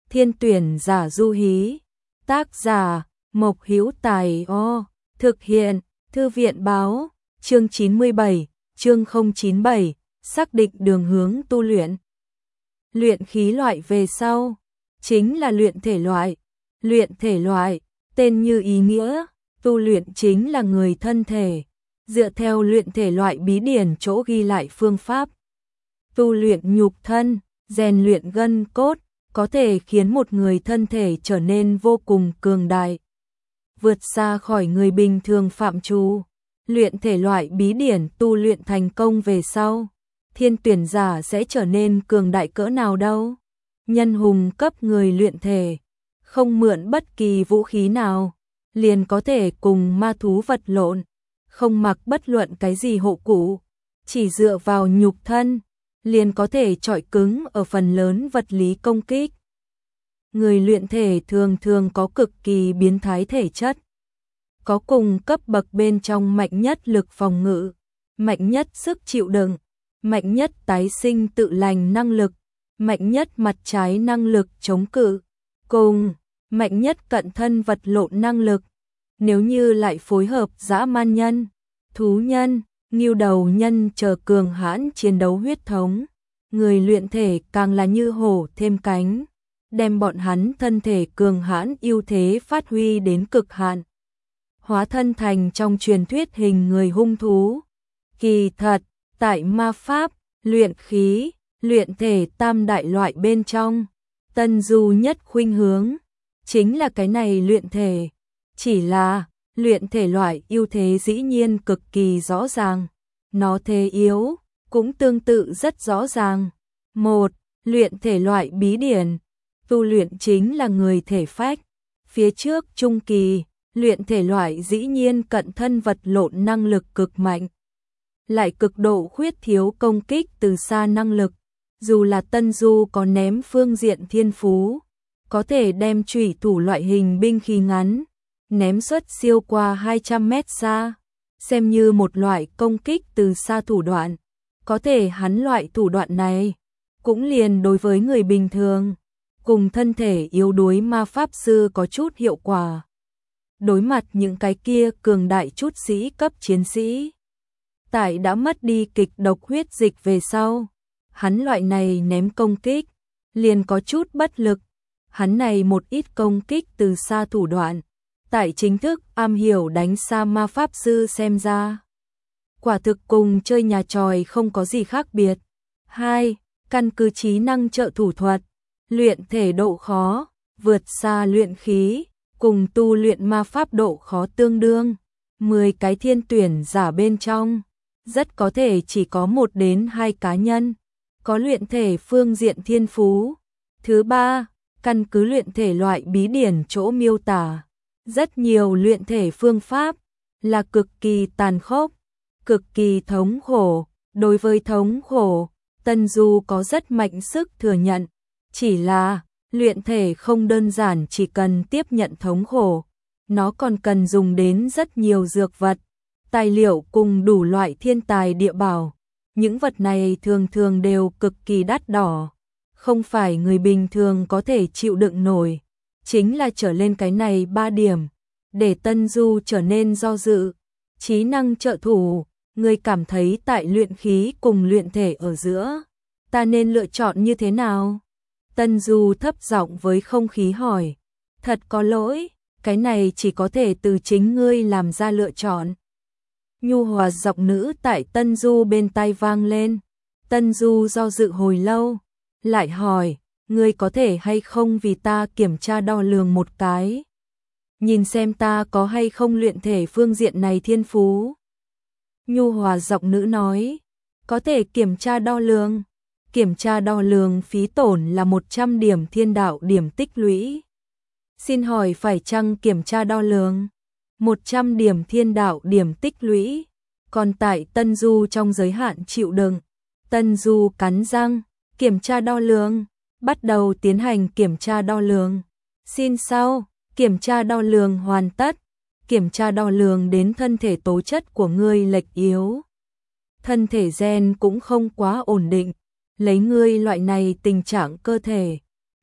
Thiên tuyển giả du hí. Tác giả Mộc Hữu Tài. Thực hiện Thư viện báo. Chương 97, chương 097, xác định đường hướng tu luyện. Luyện khí loại về sau, chính là luyện thể loại. Luyện thể loại, tên như ý nghĩa, tu luyện chính là người thân thể. Dựa theo luyện thể loại bí điển chỗ ghi lại phương pháp. Tu luyện nhục thân, rèn luyện gân cốt, có thể khiến một người thân thể trở nên vô cùng cường đại. Vượt xa khỏi người bình thường phạm trù. Luyện thể loại bí điển tu luyện thành công về sau, thiên tuyển giả sẽ trở nên cường đại cỡ nào đâu. Nhân hùng cấp người luyện thể, không mượn bất kỳ vũ khí nào, liền có thể cùng ma thú vật lộn, không mặc bất luận cái gì hộ cụ, chỉ dựa vào nhục thân, liền có thể chọi cứng ở phần lớn vật lý công kích. Người luyện thể thường thường có cực kỳ biến thái thể chất, có cùng cấp bậc bên trong mạnh nhất lực phòng ngự, mạnh nhất sức chịu đựng, mạnh nhất tái sinh tự lành năng lực, mạnh nhất mặt trái năng lực chống cự, cùng mạnh nhất cận thân vật lộn năng lực. Nếu như lại phối hợp dã man nhân, thú nhân, ngưu đầu nhân chờ cường hãn chiến đấu huyết thống, người luyện thể càng là như hổ thêm cánh, đem bọn hắn thân thể cường hãn ưu thế phát huy đến cực hạn. Hóa thân thành trong truyền thuyết hình người hung thú. Kỳ thật, tại ma pháp, luyện khí, luyện thể tam đại loại bên trong, Tân Du nhất khuynh hướng chính là cái này luyện thể. Chỉ là, luyện thể loại ưu thế dĩ nhiên cực kỳ rõ ràng, nó thế yếu cũng tương tự rất rõ ràng. Một, luyện thể loại bí điển, tu luyện chính là người thể phách. Phía trước trung kỳ, luyện thể loại dĩ nhiên cận thân vật lộn năng lực cực mạnh, lại cực độ khuyết thiếu công kích từ xa năng lực. Dù là Tân Du có ném phương diện thiên phú, có thể đem chủy thủ loại hình binh khí ngắn, ném suất siêu qua 200 mét xa, xem như một loại công kích từ xa thủ đoạn. Có thể hắn loại thủ đoạn này, cũng liền đối với người bình thường, cùng thân thể yếu đuối ma pháp sư có chút hiệu quả. Đối mặt những cái kia cường đại chút sĩ cấp chiến sĩ, tại đã mất đi kịch độc huyết dịch về sau, hắn loại này ném công kích, liền có chút bất lực. Hắn này một ít công kích từ xa thủ đoạn, tại chính thức am hiểu đánh xa ma pháp sư xem ra, quả thực cùng chơi nhà tròi không có gì khác biệt. 2. Căn cứ trí năng trợ thủ thuật, luyện thể độ khó, vượt xa luyện khí, cùng tu luyện ma pháp độ khó tương đương. 10 cái thiên tuyển giả bên trong, rất có thể chỉ có 1 đến 2 cá nhân có luyện thể phương diện thiên phú. Thứ 3, căn cứ luyện thể loại bí điển chỗ miêu tả, rất nhiều luyện thể phương pháp là cực kỳ tàn khốc, cực kỳ thống khổ. Đối với thống khổ, Tân Du có rất mạnh sức thừa nhận, chỉ là luyện thể không đơn giản chỉ cần tiếp nhận thống khổ, nó còn cần dùng đến rất nhiều dược vật, tài liệu cùng đủ loại thiên tài địa bảo. Những vật này thường thường đều cực kỳ đắt đỏ, không phải người bình thường có thể chịu đựng nổi. Chính là trở lên cái này 3 điểm, để Tân Du trở nên do dự. Trí năng trợ thủ, người cảm thấy tại luyện khí cùng luyện thể ở giữa, ta nên lựa chọn như thế nào? Tân Du thấp giọng với không khí hỏi. Thật có lỗi, cái này chỉ có thể từ chính ngươi làm ra lựa chọn. Nhu hòa giọng nữ tại Tân Du bên tai vang lên. Tân Du do dự hồi lâu, lại hỏi, ngươi có thể hay không vì ta kiểm tra đo lường một cái, nhìn xem ta có hay không luyện thể phương diện này thiên phú. Nhu hòa giọng nữ nói, có thể kiểm tra đo lường. Kiểm tra đo lường phí tổn là 100 điểm thiên đạo điểm tích lũy. Xin hỏi phải chăng kiểm tra đo lường? 100 điểm thiên đạo điểm tích lũy. Còn tại Tân Du trong giới hạn chịu đựng, Tân Du cắn răng, kiểm tra đo lường, bắt đầu tiến hành kiểm tra đo lường. Xin sau, kiểm tra đo lường hoàn tất, kiểm tra đo lường đến thân thể tố chất của ngươi lệch yếu. Thân thể gen cũng không quá ổn định, lấy ngươi loại này tình trạng cơ thể,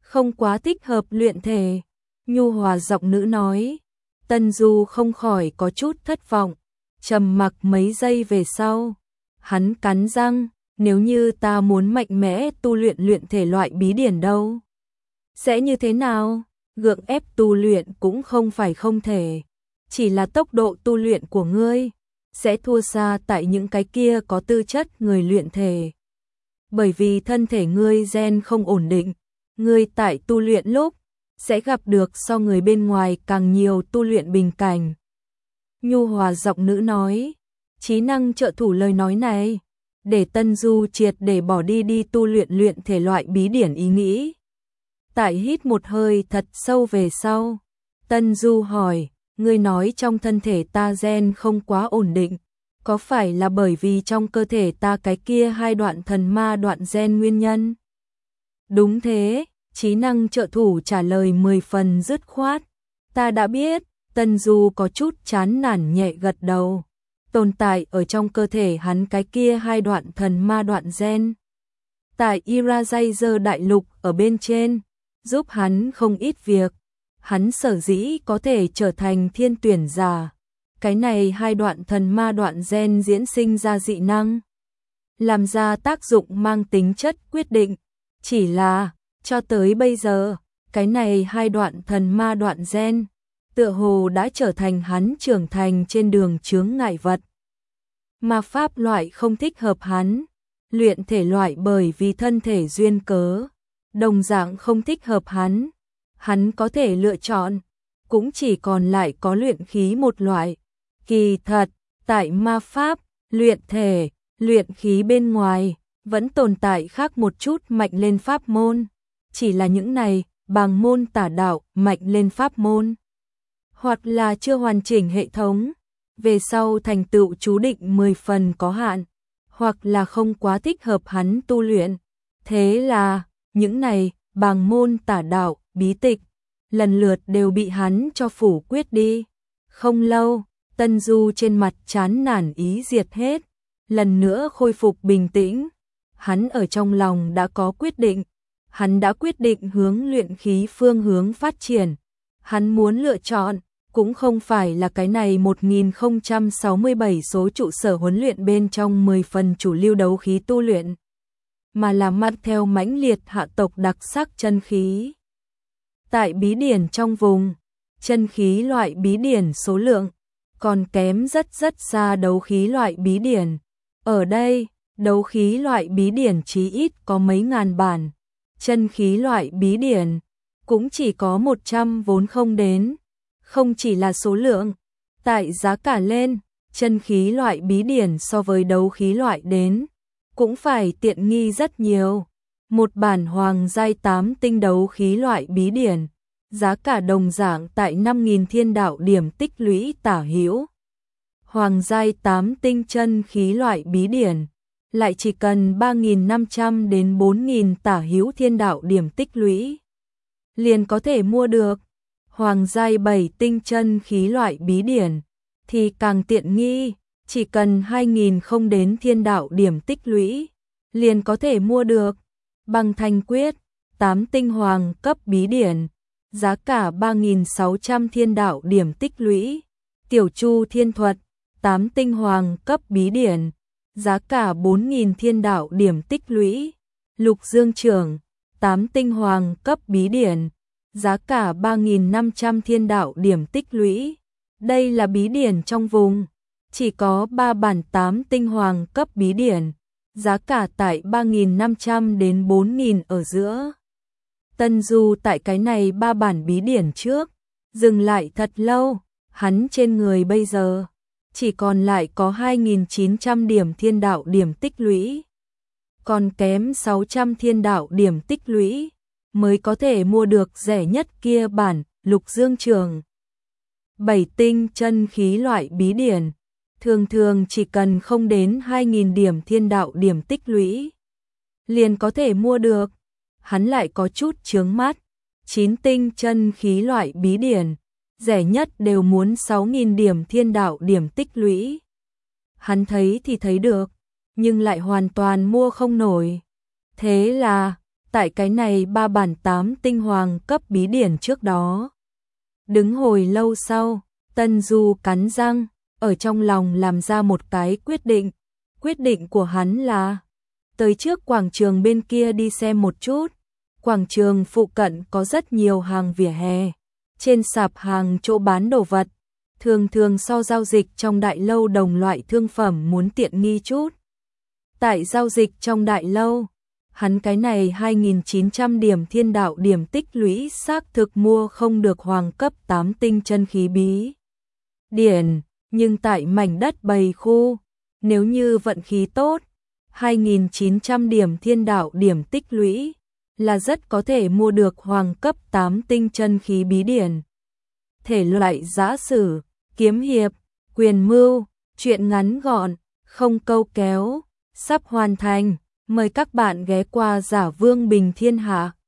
không quá thích hợp luyện thể. Nhu hòa giọng nữ nói. Tân Du không khỏi có chút thất vọng, trầm mặc mấy giây về sau. Hắn cắn răng, nếu như ta muốn mạnh mẽ tu luyện thể loại bí điển đâu? Sẽ như thế nào? Gượng ép tu luyện cũng không phải không thể. Chỉ là tốc độ tu luyện của ngươi sẽ thua xa tại những cái kia có tư chất người luyện thể. Bởi vì thân thể ngươi gen không ổn định, ngươi tại tu luyện lúc sẽ gặp được so người bên ngoài càng nhiều tu luyện bình cảnh. Nhu hòa giọng nữ nói, trí năng trợ thủ lời nói này, để Tân Du triệt để bỏ đi tu luyện thể loại bí điển ý nghĩ. Tại hít một hơi thật sâu về sau, Tân Du hỏi, ngươi nói trong thân thể ta gen không quá ổn định, có phải là bởi vì trong cơ thể ta cái kia hai đoạn thần ma đoạn gen nguyên nhân? Đúng thế, trí năng trợ thủ trả lời 10 phần dứt khoát. Ta đã biết. Tân Du có chút chán nản nhẹ gật đầu. Tồn tại ở trong cơ thể hắn cái kia hai đoạn thần ma đoạn gen. Tại Irajazer đại lục ở bên trên, giúp hắn không ít việc. Hắn sở dĩ có thể trở thành thiên tuyển giả. Cái này hai đoạn thần ma đoạn gen diễn sinh ra dị năng. Làm ra tác dụng mang tính chất quyết định. Chỉ là, cho tới bây giờ, cái này hai đoạn thần ma đoạn gen tựa hồ đã trở thành hắn trưởng thành trên đường chướng ngại vật. Ma pháp loại không thích hợp hắn, luyện thể loại bởi vì thân thể duyên cớ, đồng dạng không thích hợp hắn. Hắn có thể lựa chọn, cũng chỉ còn lại có luyện khí một loại. Kỳ thật, tại ma pháp, luyện thể, luyện khí bên ngoài, vẫn tồn tại khác một chút mạnh lên pháp môn. Chỉ là những này, bằng môn tả đạo, mạnh lên pháp môn. Hoặc là chưa hoàn chỉnh hệ thống, về sau thành tựu chú định 10 phần có hạn, hoặc là không quá thích hợp hắn tu luyện. Thế là, những này, bằng môn tả đạo, bí tịch, lần lượt đều bị hắn cho phủ quyết đi. Không lâu, Tân Du trên mặt chán nản ý diệt hết, lần nữa khôi phục bình tĩnh. Hắn ở trong lòng đã có quyết định, hắn đã quyết định hướng luyện khí phương hướng phát triển. Hắn muốn lựa chọn, cũng không phải là cái này 1067 số trụ sở huấn luyện bên trong 10 phần chủ lưu đấu khí tu luyện, mà là mang theo mãnh liệt hạ tộc đặc sắc chân khí. Tại bí điển trong vùng, chân khí loại bí điển số lượng còn kém rất xa đấu khí loại bí điển. Ở đây, đấu khí loại bí điển chí ít có mấy ngàn bản, chân khí loại bí điển cũng chỉ có 100 vốn không đến. Không chỉ là số lượng, tại giá cả lên, chân khí loại bí điển so với đấu khí loại đến, cũng phải tiện nghi rất nhiều. Một bản hoàng giai 8 tinh đấu khí loại bí điển, giá cả đồng dạng tại 5.000 thiên đạo điểm tích lũy tả hữu. Hoàng giai 8 tinh chân khí loại bí điển, lại chỉ cần 3.500 đến 4.000 tả hữu thiên đạo điểm tích lũy, liền có thể mua được. Hoàng giai 7 tinh chân khí loại bí điển thì càng tiện nghi, chỉ cần 2.000 không đến thiên đạo điểm tích lũy, liền có thể mua được. Băng thanh quyết, 8 tinh hoàng cấp bí điển, giá cả 3.600 thiên đạo điểm tích lũy. Tiểu chu thiên thuật, 8 tinh hoàng cấp bí điển, giá cả 4.000 thiên đạo điểm tích lũy. Lục dương trưởng, 8 tinh hoàng cấp bí điển, giá cả 3.500 thiên đạo điểm tích lũy. Đây là bí điển trong vùng, chỉ có 3 bản 8 tinh hoàng cấp bí điển, giá cả tại 3.500 đến 4.000 ở giữa. Tân Du tại cái này 3 bản bí điển trước, dừng lại thật lâu, hắn trên người bây giờ chỉ còn lại có 2.900 điểm thiên đạo điểm tích lũy, còn kém 600 thiên đạo điểm tích lũy mới có thể mua được rẻ nhất kia bản Lục Dương Trường. 7 tinh chân khí loại bí điển, thường chỉ cần không đến 2.000 điểm thiên đạo điểm tích lũy, liền có thể mua được. Hắn lại có chút chướng mắt, 9 tinh chân khí loại bí điển, rẻ nhất đều muốn 6.000 điểm thiên đạo điểm tích lũy. Hắn thấy thì thấy được, nhưng lại hoàn toàn mua không nổi. Thế là, tại cái này 3 bản 8 tinh hoàng cấp bí điển trước đó. Đứng hồi lâu sau, Tân Du cắn răng, ở trong lòng làm ra một cái quyết định. Quyết định của hắn là tới trước quảng trường bên kia đi xem một chút. Quảng trường phụ cận có rất nhiều hàng vỉa hè, trên sạp hàng chỗ bán đồ vật, thường thường so giao dịch trong đại lâu đồng loại thương phẩm muốn tiện nghi chút. Tại giao dịch trong đại lâu, hắn cái này 2.900 điểm thiên đạo điểm tích lũy xác thực mua không được hoàng cấp 8 tinh chân khí bí điển, nhưng tại mảnh đất bầy khu, nếu như vận khí tốt, 2.900 điểm thiên đạo điểm tích lũy là rất có thể mua được hoàng cấp 8 tinh chân khí bí điển. Thể loại giã sử, kiếm hiệp, quyền mưu, truyện ngắn gọn, không câu kéo, sắp hoàn thành. Mời các bạn ghé qua Giả Vương Bình Thiên Hạ.